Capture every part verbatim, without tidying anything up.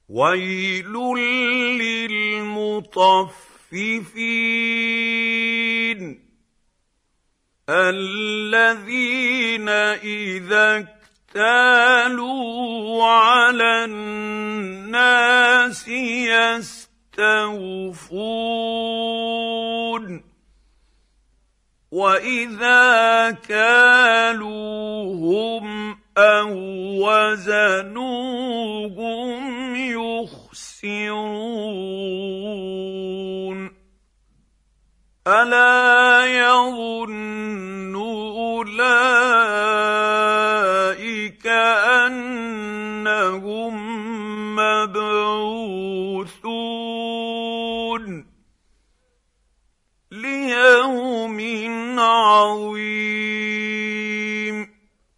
ويل للمطففين الذين إذا اكتالوا على الناس يستوفون وإذا كالوهم أو وزنوهم يخسرون ألا يظن أولئك أنهم مبعوثون ليوم عظيم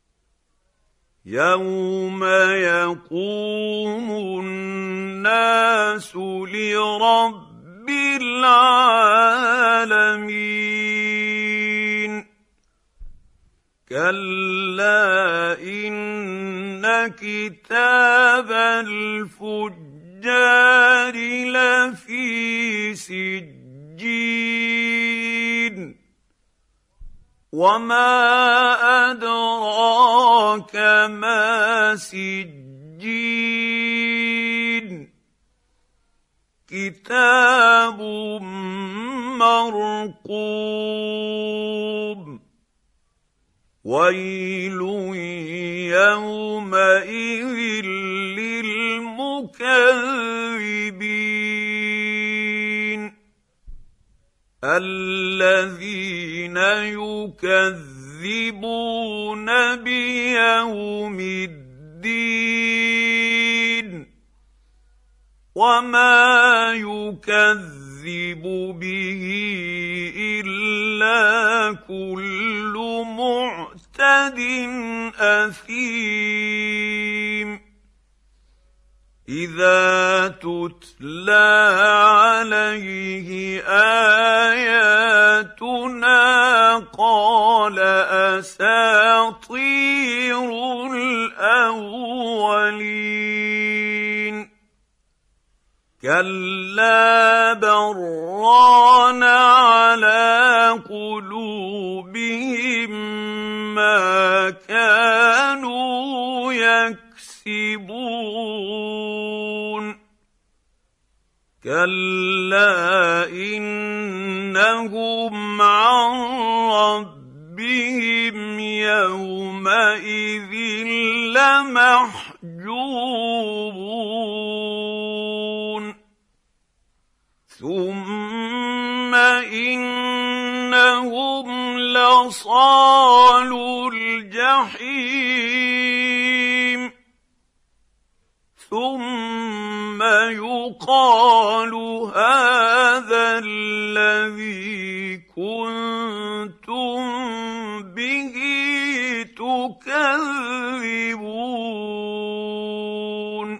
يوم يقوم الناس لرب العالمين كلا إن كتاب الفجار لفي سجين وما أدراك ما سجين كتاب مرقوم ويل يومئذ للمكذبين الذين يكذبون بيوم الدين وما يكذب به إلا كل معتد أثيم إذا تتلى عليه آياتنا قال أساطير الأولين كلا بران على قلوبهم ما كانوا يكسبون كلا إنهم عن ربهم يومئذ لمحجوبون ثم إنهم لصالو الجحيم ثم يقال هذا الذي كنتم به تكذبون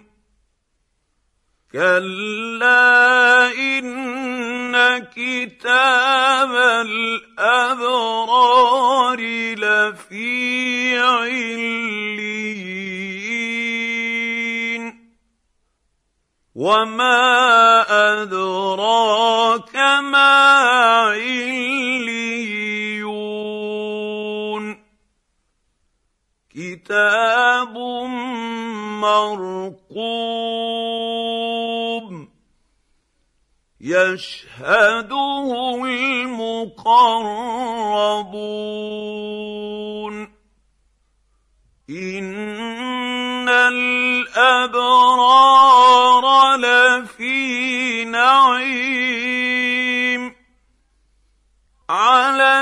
كلا إن كتاب الأبرار لفي عليين وما أدراك ما عليون كتاب مرقوم يشهده المقربون إن الأبرار لفي نعيم على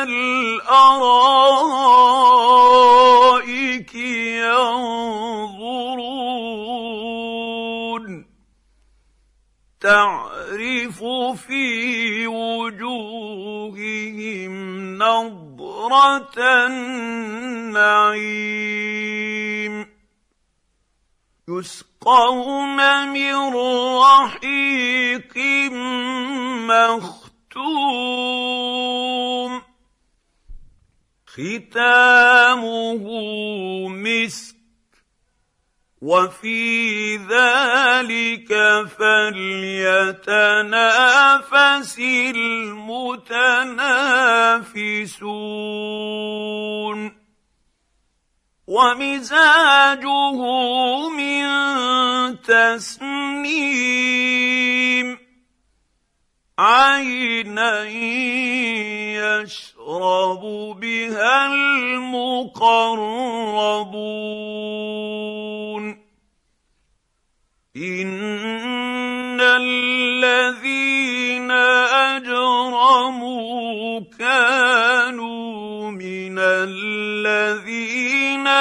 الأرائك ينظرون تعرف في وجوههم نضرة النعيم يسقون من رحيق مختوم ختامه مسك وفي ذلك فليتنافس المتنافسون ومزاجه من تسنيم عينا يشرب بها المقربون إن الذين أجرموا كانوا من الذين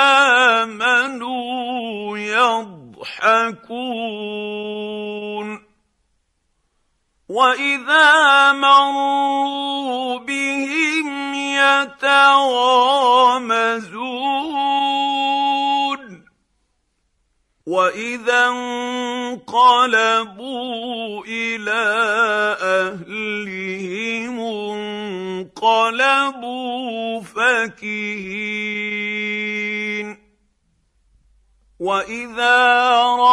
آمنوا يضحكون وإذا مروا بهم يتغامزون وإذا انقلبوا إلى أهلهم انقلبوا فكهين وإذا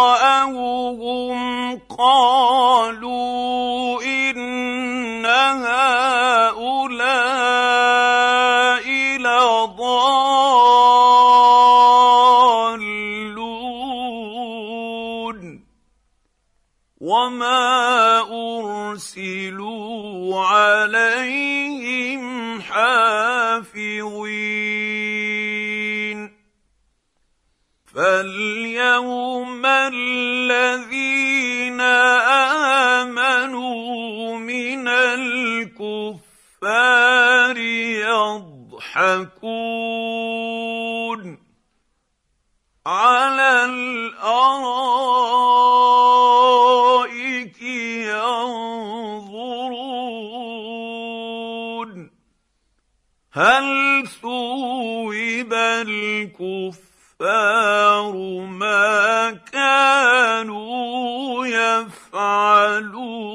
رأوهم قالوا إن هؤلاء لضالون وما أرسلوا عليهم حافظين فاليوم الذين آمنوا من الكفار يضحكون على الأرائك ينظرون هل ثوب الكفار ما كانوا يفعلون